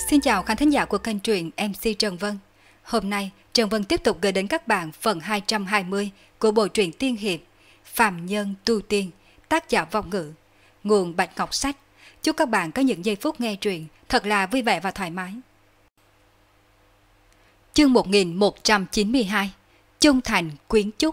Xin chào khán thính giả của kênh truyện MC Trần Vân. Hôm nay, Trần Vân tiếp tục gửi đến các bạn phần 220 của bộ truyện tiên hiệp Phàm Nhân Tu Tiên, tác giả Vong Ngữ, nguồn Bạch Ngọc Sách. Chúc các bạn có những giây phút nghe truyện thật là vui vẻ và thoải mái. Chương 1192, Trung Thành Quyến Chúc.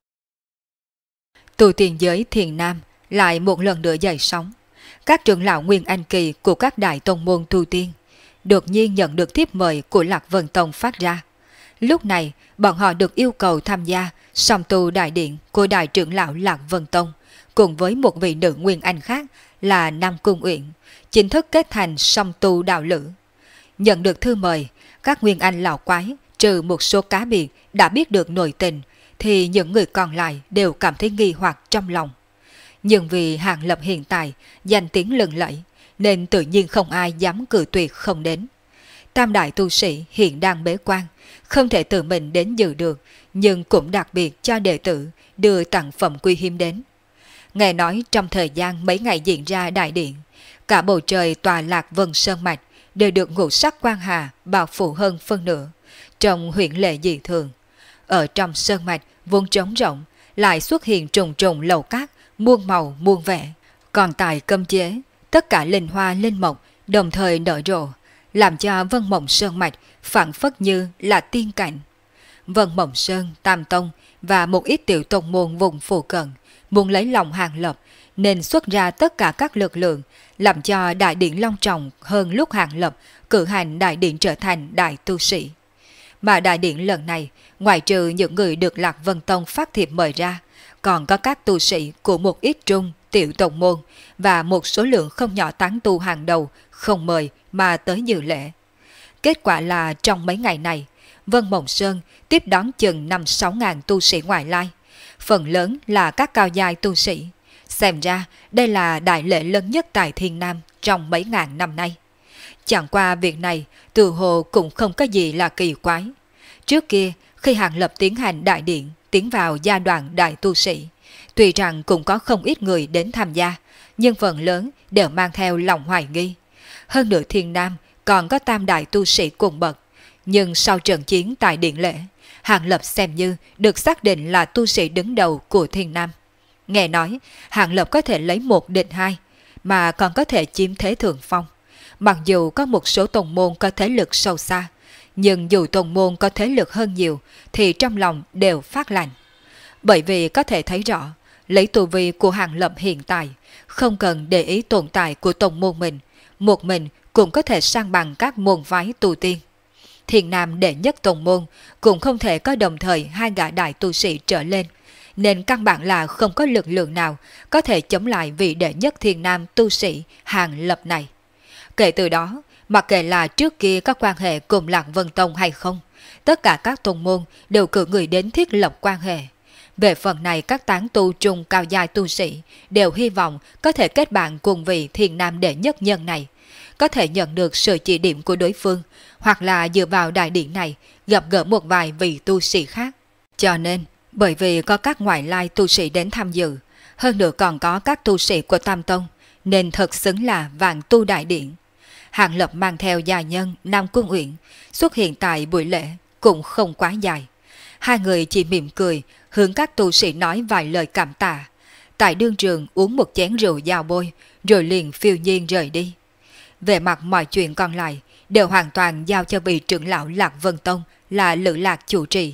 Tu tiên giới Thiền Nam lại một lần nữa dậy sóng. Các trưởng lão Nguyên Anh Kỳ của các đại tông môn tu tiên đột nhiên nhận được thiếp mời của Lạc Vân Tông phát ra. Lúc này, bọn họ được yêu cầu tham gia song tu đại điện của đại trưởng lão Lạc Vân Tông cùng với một vị nữ Nguyên Anh khác là Nam Cung Uyển, chính thức kết thành song tu đạo lữ. Nhận được thư mời, các Nguyên Anh lão quái trừ một số cá biệt đã biết được nội tình, thì những người còn lại đều cảm thấy nghi hoặc trong lòng. Nhưng vì Hàng Lập hiện tại danh tiếng lừng lẫy, nên tự nhiên không ai dám cự tuyệt không đến. Tam đại tu sĩ hiện đang bế quan, không thể tự mình đến dự được, nhưng cũng đặc biệt cho đệ tử đưa tặng phẩm quý hiếm đến. Nghe nói trong thời gian mấy ngày diễn ra đại điện, cả bầu trời tòa Lạc Vân Sơn Mạch đều được ngũ sắc quang hà bao phủ hơn phân nửa, trông huyễn lệ dị thường. Ở trong sơn mạch vốn trống rộng, lại xuất hiện trùng trùng lầu cát, muôn màu muôn vẻ. Còn tại cấm chế, tất cả linh hoa linh mộc đồng thời nở rộ, làm cho Vân Mộng Sơn Mạch phảng phất như là tiên cảnh. Vân Mộng Sơn, Tam Tông và một ít tiểu tông môn vùng phụ cận muốn lấy lòng Hàng Lập nên xuất ra tất cả các lực lượng, làm cho đại điện long trọng hơn lúc Hàng Lập cử hành đại điện trở thành đại tu sĩ. Mà đại điện lần này, ngoại trừ những người được Lạc Vân Tông phát thiệp mời ra, còn có các tu sĩ của một ít trung, tiểu tông môn và một số lượng không nhỏ tán tu hàng đầu không mời mà tới dự lễ. Kết quả là trong mấy ngày này, Vân Mộng Sơn tiếp đón chừng 5-6 ngàn tu sĩ ngoại lai, phần lớn là các cao giai tu sĩ. Xem ra đây là đại lễ lớn nhất tại Thiên Nam trong mấy ngàn năm nay. Chẳng qua việc này tự hồ cũng không có gì là kỳ quái. Trước kia, khi Hàng Lập tiến hành đại điện, tiến vào giai đoạn đại tu sĩ, tuy rằng cũng có không ít người đến tham gia, nhưng phần lớn đều mang theo lòng hoài nghi. Hơn nữa Thiên Nam còn có tam đại tu sĩ cùng bậc, nhưng sau trận chiến tại điện lễ, Hàng Lập xem như được xác định là tu sĩ đứng đầu của Thiên Nam. Nghe nói, Hàng Lập có thể lấy 1 địch 2, mà còn có thể chiếm thế thượng phong. Mặc dù có một số tông môn có thế lực sâu xa, nhưng dù tông môn có thế lực hơn nhiều thì trong lòng đều phát lạnh. Bởi vì có thể thấy rõ, lấy tu vi của Hàng Lập hiện tại, không cần để ý tồn tại của tông môn mình, một mình cũng có thể sang bằng các môn phái tu tiên. Thiên Nam đệ nhất tông môn cũng không thể có đồng thời 2 gã đại tu sĩ trở lên, nên căn bản là không có lực lượng nào có thể chống lại vị đệ nhất Thiên Nam tu sĩ Hàng Lập này. Kể từ đó, mặc kệ là trước kia có quan hệ cùng Lạc Vân Tông hay không, tất cả các tông môn đều cử người đến thiết lập quan hệ. Về phần này, các tán tu trung cao giai tu sĩ đều hy vọng có thể kết bạn cùng vị Thiên Nam đệ nhất nhân này, có thể nhận được sự chỉ điểm của đối phương, hoặc là dựa vào đại điện này gặp gỡ một vài vị tu sĩ khác. Cho nên, bởi vì có các ngoại lai tu sĩ đến tham dự, hơn nữa còn có các tu sĩ của Tam Tông, nên thật xứng là vạn tu đại điện. Hàng Lập mang theo gia nhân Nam Cung Uyển xuất hiện tại buổi lễ cũng không quá dài. Hai người chỉ mỉm cười hướng các tu sĩ nói vài lời cảm tạ, tại đương trường uống một chén rượu giao bôi rồi liền phiêu nhiên rời đi. Về mặt mọi chuyện còn lại đều hoàn toàn giao cho vị trưởng lão Lạc Vân Tông là Lữ Lạc chủ trì.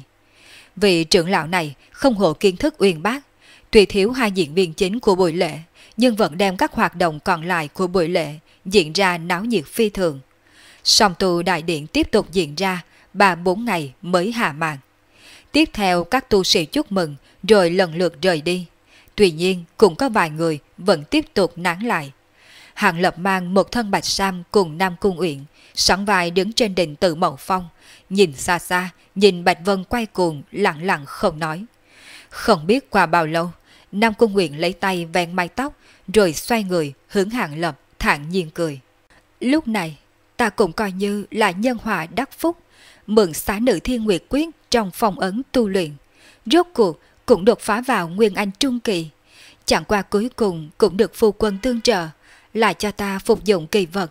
Vị trưởng lão này không hổ kiến thức uyên bác, tuy thiếu 2 diễn viên chính của buổi lễ, nhưng vẫn đem các hoạt động còn lại của buổi lễ diễn ra náo nhiệt phi thường. Song tu đại điện tiếp tục diễn ra 3-4 ngày mới hạ màn. Tiếp theo các tu sĩ chúc mừng rồi lần lượt rời đi. Tuy nhiên cũng có vài người vẫn tiếp tục nán lại. Hàng Lập mang một thân bạch sam cùng Nam Cung Uyển, sóng vai đứng trên đỉnh Tử Mậu Phong, nhìn xa xa, nhìn Bạch Vân quay cuồng, lặng lặng không nói. Không biết qua bao lâu, Nam Cung Uyển lấy tay ven mái tóc, rồi xoay người hướng Hàng Lập thản nhiên cười. Lúc này, ta cũng coi như là nhân họa đắc phúc, mượn xá nữ Thiên Nguyệt Quyết trong phong ấn tu luyện. Rốt cuộc cũng đột phá vào Nguyên Anh Trung Kỳ. Chẳng qua cuối cùng cũng được phu quân tương trợ, lại cho ta phục dụng kỳ vật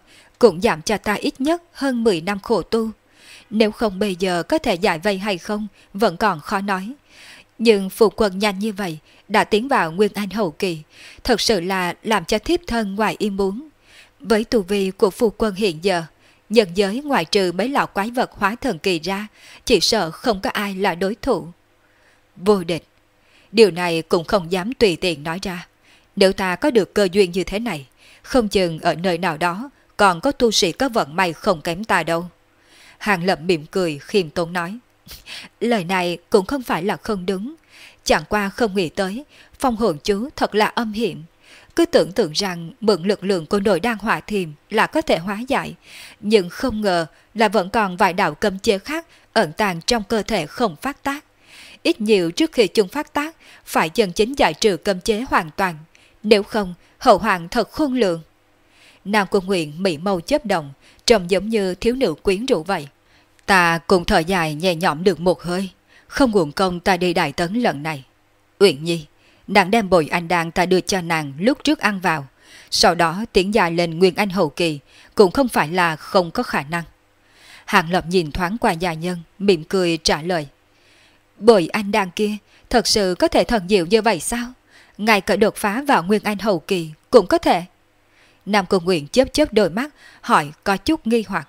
cũng giảm cho ta ít nhất hơn 10 năm khổ tu. Nếu không bây giờ có thể giải vây hay không, vẫn còn khó nói. Nhưng phụ quân nhanh như vậy, đã tiến vào Nguyên Anh hậu kỳ, thật sự là làm cho thiếp thân ngoài ý muốn. Với tu vi của phụ quân hiện giờ, nhân giới ngoài trừ mấy lão quái vật hóa thần kỳ ra, chỉ sợ không có ai là đối thủ. Vô địch. Điều này cũng không dám tùy tiện nói ra. Nếu ta có được cơ duyên như thế này, không chừng ở nơi nào đó còn có tu sĩ có vận may không kém ta đâu. Hàng Lập mỉm cười khiêm tốn nói. Lời này cũng không phải là không đúng. Chẳng qua không nghĩ tới, phong hồn chú thật là âm hiểm. Cứ tưởng tượng rằng mượn lực lượng của nội đan hỏa thiềm là có thể hóa giải, nhưng không ngờ là vẫn còn vài đạo cấm chế khác ẩn tàng trong cơ thể không phát tác. Ít nhiều trước khi chúng phát tác, phải chân chính giải trừ cấm chế hoàn toàn, nếu không hậu hoạn thật khôn lường. Nam Quân Nguyện mỹ mâu chớp động, trông giống như thiếu nữ quyến rũ vậy. Ta cùng thở dài nhẹ nhõm được một hơi, không uổng công ta đi Đại Tấn lần này. Uyển Nhi, nàng đem bồi anh đan ta đưa cho nàng lúc trước ăn vào, sau đó tiến dài lên Nguyên Anh hậu kỳ, cũng không phải là không có khả năng. Hàng Lập nhìn thoáng qua gia nhân, mỉm cười trả lời. Bồi anh đan kia thật sự có thể thần diệu như vậy sao? Ngay cả đột phá vào Nguyên Anh hậu kỳ cũng có thể. Nam Cung Nguyện chớp chớp đôi mắt, hỏi có chút nghi hoặc.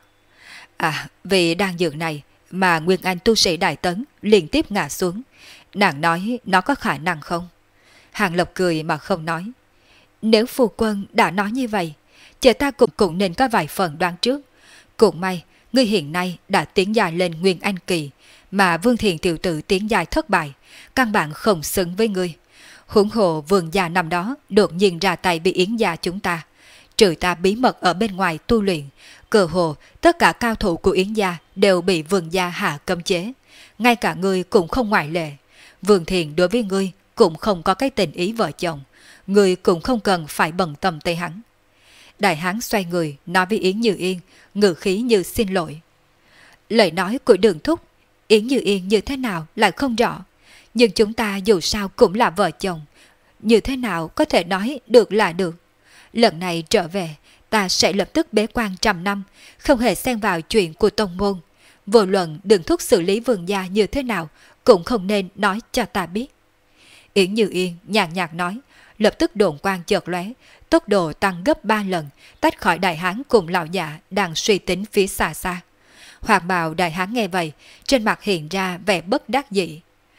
Vì đan dược này mà Nguyên Anh tu sĩ Đại Tấn liên tiếp ngã xuống. Nàng nói nó có khả năng không? Hàng Lập cười mà không nói. Nếu phu quân đã nói như vậy, chờ ta cũng nên có vài phần đoán trước. Cũng may, ngươi hiện nay đã tiến dài lên Nguyên Anh kỳ, mà Vương Thiền tiểu tử tiến dài thất bại, căn bản không xứng với ngươi. Huống hồ Vương gia năm đó đột nhiên ra tay bị Yến gia chúng ta, trừ ta bí mật ở bên ngoài tu luyện, cơ hồ tất cả cao thủ của Yến gia đều bị Vương gia hạ cấm chế, ngay cả ngươi cũng không ngoại lệ. Vương Thiền đối với ngươi cũng không có cái tình ý vợ chồng, ngươi cũng không cần phải bận tâm tới hắn. Đại hán xoay người nói với Yến Như Yên, ngữ khí như xin lỗi. Lời nói của Đường thúc, Yến Như Yên như thế nào lại không rõ, nhưng chúng ta dù sao cũng là vợ chồng, như thế nào có thể nói được là được. Lần này trở về, ta sẽ lập tức bế quan 100 năm, không hề xen vào chuyện của tông môn. Vô luận Đường thúc xử lý Vương gia như thế nào, cũng không nên nói cho ta biết. Yến Như Yên nhàn nhạt nói, lập tức đồn quang chợt lóe, tốc độ tăng gấp 3 lần, tách khỏi đại hán cùng lão già đang suy tính phía xa xa. Hoàng bào đại hán nghe vậy, trên mặt hiện ra vẻ bất đắc dĩ.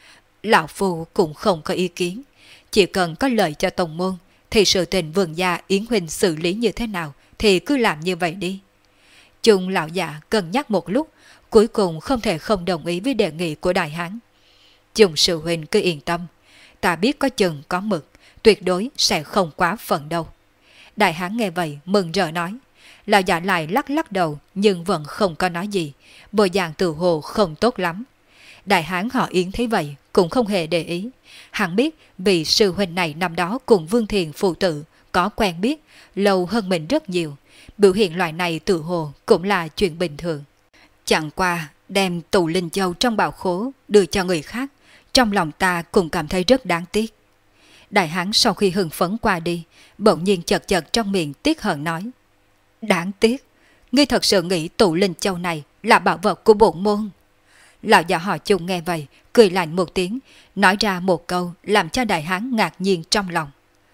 Lão phu cũng không có ý kiến, chỉ cần có lợi cho tông môn, thì sự tình Vương gia Yến huynh xử lý như thế nào thì cứ làm như vậy đi. Chung lão già cân nhắc một lúc, cuối cùng không thể không đồng ý với đề nghị của đại hán. Chung sư huynh cứ yên tâm, ta biết có chừng có mực, tuyệt đối sẽ không quá phận đâu. Đại hán nghe vậy mừng rỡ nói. Lão già lại lắc lắc đầu nhưng vẫn không có nói gì, bộ dạng tự hồ không tốt lắm. Đại hán họ Yến thấy vậy cũng không hề để ý. Hắn biết vì sư huynh này năm đó cùng Vương Thiền phụ tử có quen biết lâu hơn mình rất nhiều, biểu hiện loại này tự hồ cũng là chuyện bình thường. Chẳng qua đem tù linh châu trong bảo khố đưa cho người khác, trong lòng ta cũng cảm thấy rất đáng tiếc. Đại hán sau khi hưng phấn qua đi, bỗng nhiên chật chật trong miệng tiếc hận nói. Đáng tiếc, ngươi thật sự nghĩ tụ linh châu này là bảo vật của bổn môn? Lão già họ Chung nghe vậy, cười lạnh một tiếng, nói ra một câu làm cho đại hán ngạc nhiên trong lòng.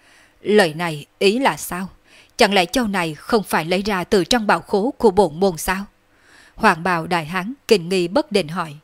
Lời này ý là sao? Chẳng lẽ châu này không phải lấy ra từ trong bảo khố của bổn môn sao? Hoàng bào đại hán kinh nghi bất định hỏi.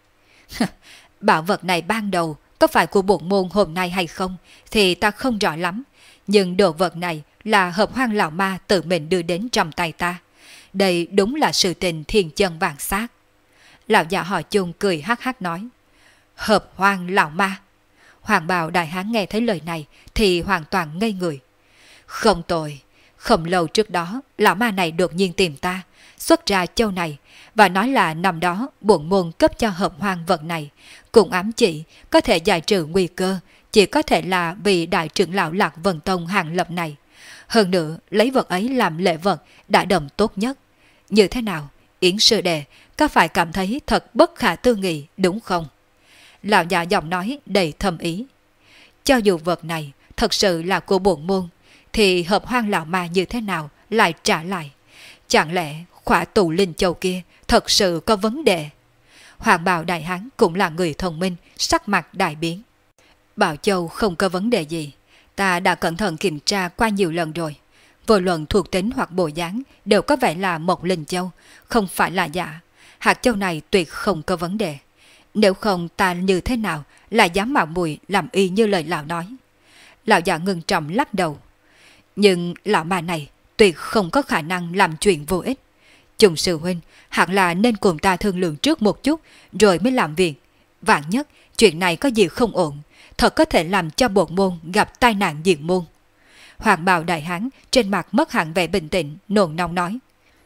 Bảo vật này ban đầu có phải của bổn môn hôm nay hay không thì ta không rõ lắm, nhưng đồ vật này là Hợp Hoang lão ma tự mình đưa đến trong tay ta. Đây đúng là sự tình thiên chân vạn xác. Lão già họ Chung cười hắc hắc nói. Hợp Hoang lão ma? Hoàng bào đại hán nghe thấy lời này thì hoàn toàn ngây người. Không tồi, không lâu trước đó lão ma này đột nhiên tìm ta, xuất ra châu này và nói là năm đó bổn môn cấp cho Hợp Hoang vật này, cùng ám chỉ có thể giải trừ nguy cơ, chỉ có thể là vì đại trưởng lão Lạc Vân Tông Hàng Lập này. Hơn nữa lấy vật ấy làm lễ vật đã đầm tốt nhất. Như thế nào, Yến sư đệ có phải cảm thấy thật bất khả tư nghị đúng không? Lão già giọng nói đầy thâm ý. Cho dù vật này thật sự là của bổn môn, thì Hợp Hoang lão ma như thế nào lại trả lại? Chẳng lẽ khỏa tụ linh châu kia thật sự có vấn đề? Hoàng bào đại hán cũng là người thông minh, sắc mặt đại biến. Bảo châu không có vấn đề gì, ta đã cẩn thận kiểm tra qua nhiều lần rồi. Vô luận thuộc tính hoặc bộ dáng đều có vẻ là một linh châu, không phải là giả. Hạt châu này tuyệt không có vấn đề. Nếu không ta như thế nào lại dám mạo muội làm y như lời lão nói. Lão già ngưng trọng lắc đầu. Nhưng lão ma này tuyệt không có khả năng làm chuyện vô ích. Trùng sư huynh hẳn là nên cùng ta thương lượng trước một chút rồi mới làm việc. Vạn nhất chuyện này có gì không ổn, thật có thể làm cho bổn môn gặp tai nạn diệt môn. Hoàng bào đại hán trên mặt mất hẳn vẻ bình tĩnh, nôn nóng nói.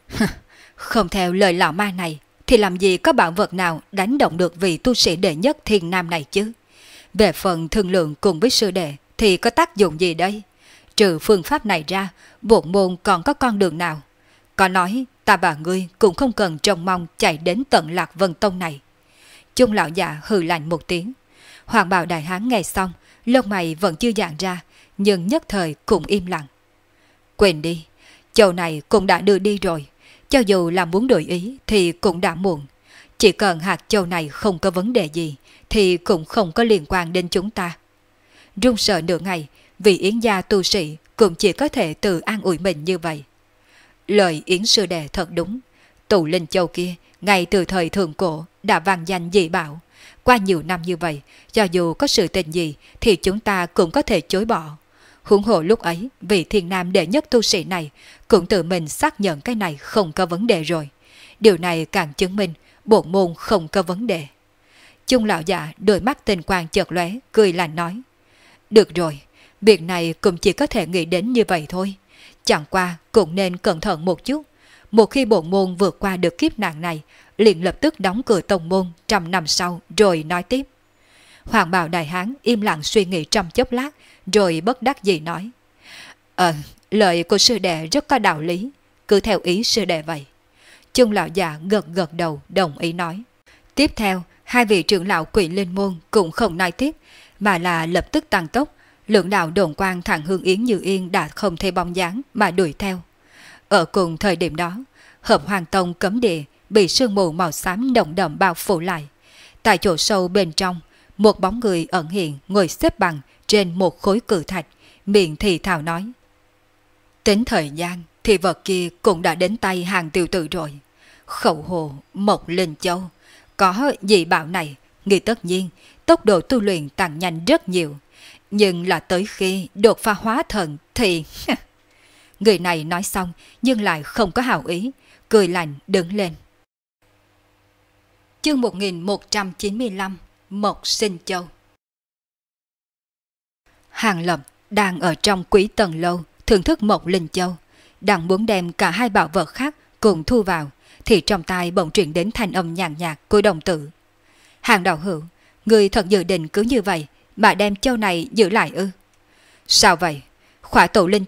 Không theo lời lão ma này thì làm gì có bảo vật nào đánh động được vị tu sĩ đệ nhất thiên nam này chứ. Về phần thương lượng cùng với sư đệ thì có tác dụng gì đây? Trừ phương pháp này ra, bổn môn còn có con đường nào? Có nói ta và ngươi cũng không cần trông mong chạy đến tận Lạc Vân Tông này. Chung lão già hừ lạnh một tiếng. Hoàng bào đại hán nghe xong, lông mày vẫn chưa dạn ra, nhưng nhất thời cũng im lặng. Quên đi, châu này cũng đã đưa đi rồi, cho dù là muốn đổi ý thì cũng đã muộn. Chỉ cần hạt châu này không có vấn đề gì thì cũng không có liên quan đến chúng ta. Run sợ nửa ngày, vì Yến gia tu sĩ cũng chỉ có thể tự an ủi mình như vậy. Lời Yến sư đệ thật đúng, tụ linh châu kia ngay từ thời thượng cổ đã vang danh dị bảo. Qua nhiều năm như vậy, cho dù có sự tình gì thì chúng ta cũng có thể chối bỏ. Huống hồ lúc ấy, vị thiên nam đệ nhất tu sĩ này cũng tự mình xác nhận cái này không có vấn đề rồi. Điều này càng chứng minh bổn môn không có vấn đề. Chung lão già đôi mắt tinh quang chợt lóe, cười lạnh nói. Được rồi, việc này cũng chỉ có thể nghĩ đến như vậy thôi. Chẳng qua cũng nên cẩn thận một chút. Một khi bổn môn vượt qua được kiếp nạn này, liền lập tức đóng cửa tông môn 100 năm sau rồi nói tiếp. Hoàng bào đại hán im lặng suy nghĩ trong chốc lát, rồi bất đắc dĩ nói. Lời của sư đệ rất có đạo lý, cứ theo ý sư đệ vậy. Chung lão già gật gật đầu đồng ý nói. Tiếp theo, hai vị trưởng lão Quỷ Linh môn cũng không nói tiếp, mà là lập tức tăng tốc. Lượng đạo đồn quang thẳng Hương Yến Như Yên đã không thấy bóng dáng mà đuổi theo. Ở cùng thời điểm đó, Hợp Hoàng Tông cấm địa bị sương mù màu xám đậm đậm bao phủ lại. Tại chỗ sâu bên trong, một bóng người ẩn hiện ngồi xếp bằng trên một khối cự thạch, miệng thì thào nói. Tính thời gian thì vật kia cũng đã đến tay hàng tiểu tử rồi. Khẩu hồ Mộc Linh Châu. Có dị bảo này, nghĩ tất nhiên tốc độ tu luyện tăng nhanh rất nhiều. Nhưng là tới khi đột phá hóa thần thì... Người này nói xong nhưng lại không có hảo ý, cười lạnh đứng lên. Chương 1195 Mộc Sinh Châu. Hàng Lập đang ở trong Quý Tần Lâu thưởng thức Mộc Linh Châu, đang muốn đem cả hai bảo vật khác cùng thu vào, thì trong tai bỗng truyền đến thanh âm nhàn nhạt của đồng tử. Hàng đạo hữu, người thật dự định cứ như vậy mà đem châu này giữ lại ư? Sao vậy? Khỏa tụ linh